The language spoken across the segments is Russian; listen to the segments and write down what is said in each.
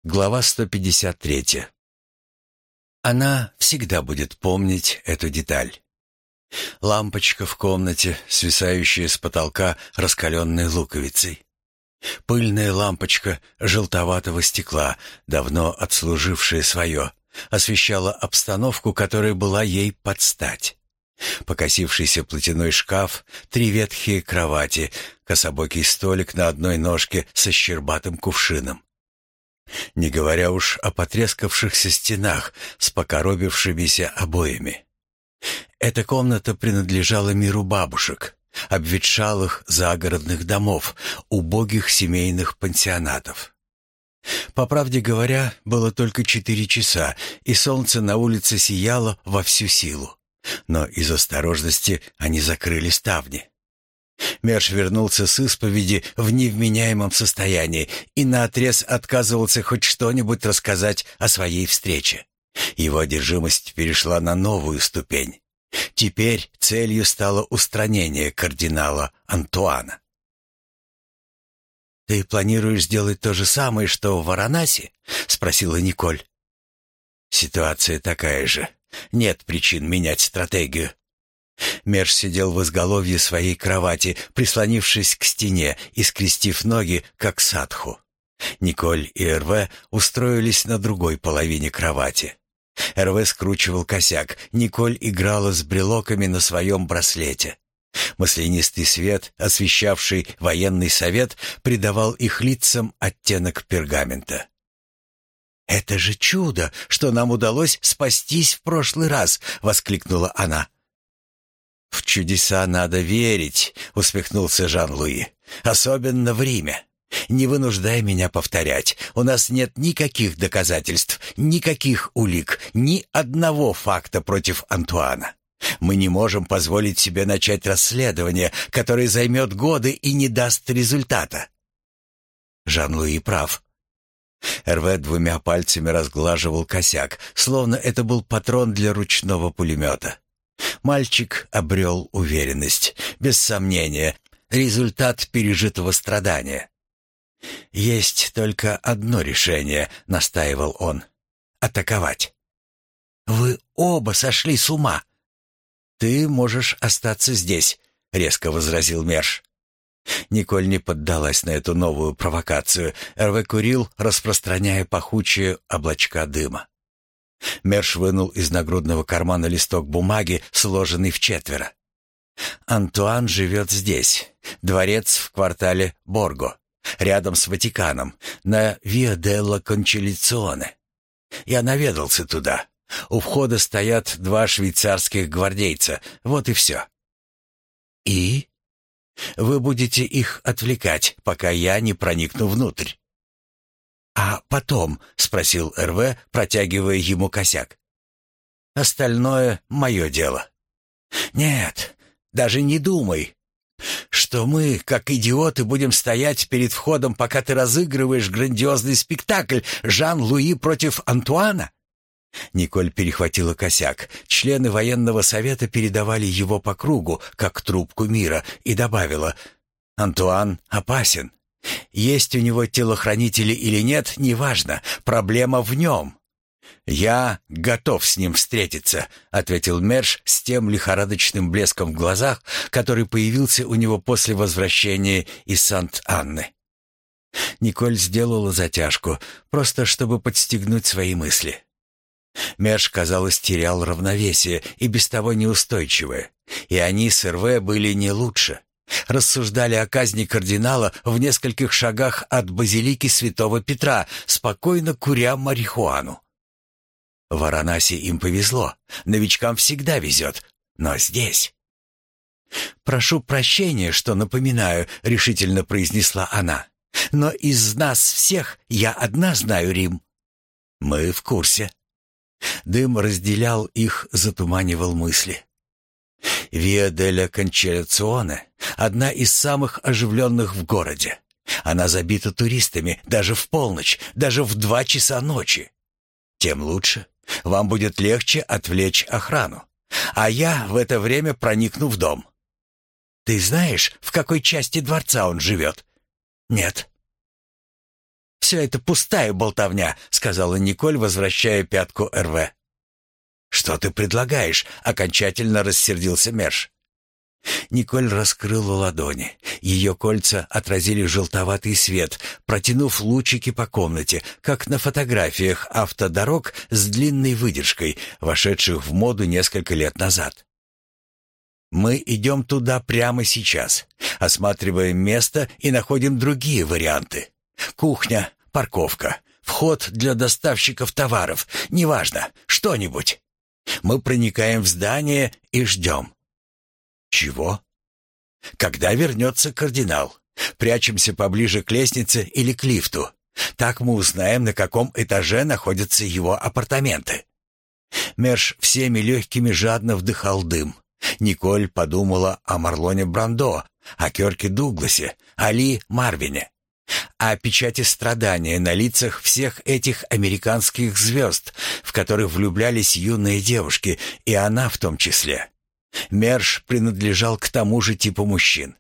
Глава 153. Она всегда будет помнить эту деталь. Лампочка в комнате, свисающая с потолка раскаленной луковицей. Пыльная лампочка желтоватого стекла, давно отслужившая свое, освещала обстановку, которая была ей под стать. Покосившийся платяной шкаф, 3 ветхие кровати, кособокий столик на одной ножке со щербатым кувшином. Не говоря уж о потрескавшихся стенах с покоробившимися обоями. Эта комната принадлежала миру бабушек, обветшалых загородных домов, убогих семейных пансионатов. По правде говоря, было только 4 часа, и солнце на улице сияло во всю силу. Но из осторожности они закрыли ставни. Мерш вернулся с исповеди в невменяемом состоянии и наотрез отказывался хоть что-нибудь рассказать о своей встрече. Его одержимость перешла на новую ступень. Теперь целью стало устранение кардинала Антуана. «Ты планируешь сделать то же самое, что в Варанаси?» — спросила Николь. «Ситуация такая же. Нет причин менять стратегию». Мерш сидел в изголовье своей кровати, прислонившись к стене и скрестив ноги, как садху. Николь и Эрве устроились на другой половине кровати. Эрве скручивал косяк, Николь играла с брелоками на своем браслете. Маслянистый свет, освещавший военный совет, придавал их лицам оттенок пергамента. «Это же чудо, что нам удалось спастись в прошлый раз!» — воскликнула она. «В чудеса надо верить», — усмехнулся Жан-Луи. «Особенно в Риме. Не вынуждай меня повторять. У нас нет никаких доказательств, никаких улик, ни одного факта против Антуана. Мы не можем позволить себе начать расследование, которое займет годы и не даст результата». Жан-Луи прав. Эрве 2 пальцами разглаживал косяк, словно это был патрон для ручного пулемета. Мальчик обрел уверенность. Без сомнения, результат пережитого страдания. «Есть только одно решение», — настаивал он. «Атаковать». «Вы оба сошли с ума». «Ты можешь остаться здесь», — резко возразил Мерш. Николь не поддалась на эту новую провокацию. Эрве курил, распространяя пахучие облачка дыма. Мерш вынул из нагрудного кармана листок бумаги, сложенный в 4. «Антуан живет здесь. Дворец в квартале Борго, рядом с Ватиканом, на Виа делла Кончилиционе. Я наведался туда. У входа стоят 2 швейцарских гвардейца. Вот и все». «И?» «Вы будете их отвлекать, пока я не проникну внутрь». «А потом?» — спросил Эрве, протягивая ему косяк. «Остальное — мое дело». «Нет, даже не думай, что мы, как идиоты, будем стоять перед входом, пока ты разыгрываешь грандиозный спектакль «Жан-Луи против Антуана». Николь перехватила косяк. Члены военного совета передавали его по кругу, как трубку мира, и добавила: «Антуан опасен. Есть у него телохранители или нет, неважно. Проблема в нем». «Я готов с ним встретиться», — ответил Мерш с тем лихорадочным блеском в глазах, который появился у него после возвращения из Сант-Анны. Николь сделала затяжку, просто чтобы подстегнуть свои мысли. Мерш, казалось, терял равновесие и без того неустойчивое, и они с Эрве были не лучше. Рассуждали о казни кардинала в нескольких шагах от базилики Святого Петра, спокойно куря марихуану. В Варанаси им повезло, новичкам всегда везет, но здесь... «Прошу прощения, что напоминаю», — решительно произнесла она, «но из нас всех я одна знаю Рим». «Мы в курсе». Дым разделял их, затуманивал мысли. Виа делла Кончилиционе — одна из самых оживленных в городе. Она забита туристами даже в полночь, даже в 2 часа ночи. Тем лучше. Вам будет легче отвлечь охрану. А я в это время проникну в дом. Ты знаешь, в какой части дворца он живет? Нет. «Все это пустая болтовня», — сказала Николь, возвращая пятку РВ. «Что ты предлагаешь?» — окончательно рассердился Мерш. Николь раскрыла ладони. Ее кольца отразили желтоватый свет, протянув лучики по комнате, как на фотографиях автодорог с длинной выдержкой, вошедших в моду несколько лет назад. «Мы идем туда прямо сейчас, осматриваем место и находим другие варианты. Кухня, парковка, вход для доставщиков товаров, неважно, что-нибудь. Мы проникаем в здание и ждем». «Чего?» «Когда вернется кардинал. Прячемся поближе к лестнице или к лифту. Так мы узнаем, на каком этаже находятся его апартаменты». Мерш всеми легкими жадно вдыхал дым. Николь подумала о Марлоне Брандо, о Кёрке Дугласе, о Ли Марвине, о печати страдания на лицах всех этих американских звезд, в которых влюблялись юные девушки, и она в том числе. Мерш принадлежал к тому же типу мужчин.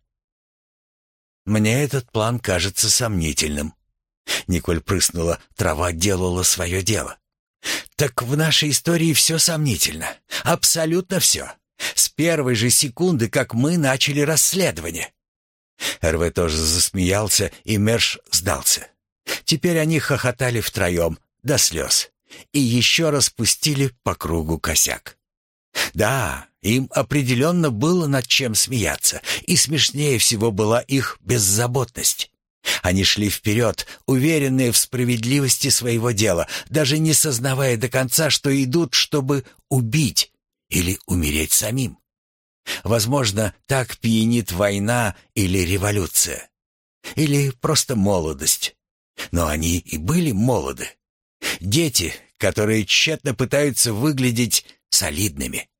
«Мне этот план кажется сомнительным». Николь прыснула, трава делала свое дело. «Так в нашей истории все сомнительно. Абсолютно все. С первой же секунды, как мы начали расследование». РВ тоже засмеялся, и Мерш сдался. Теперь они хохотали втроем, до слез, и еще раз пустили по кругу косяк. Да, им определенно было над чем смеяться, и смешнее всего была их беззаботность. Они шли вперед, уверенные в справедливости своего дела, даже не сознавая до конца, что идут, чтобы убить или умереть самим. Возможно, так пьянит война или революция. Или просто молодость. Но они и были молоды. Дети, которые тщетно пытаются выглядеть солидными.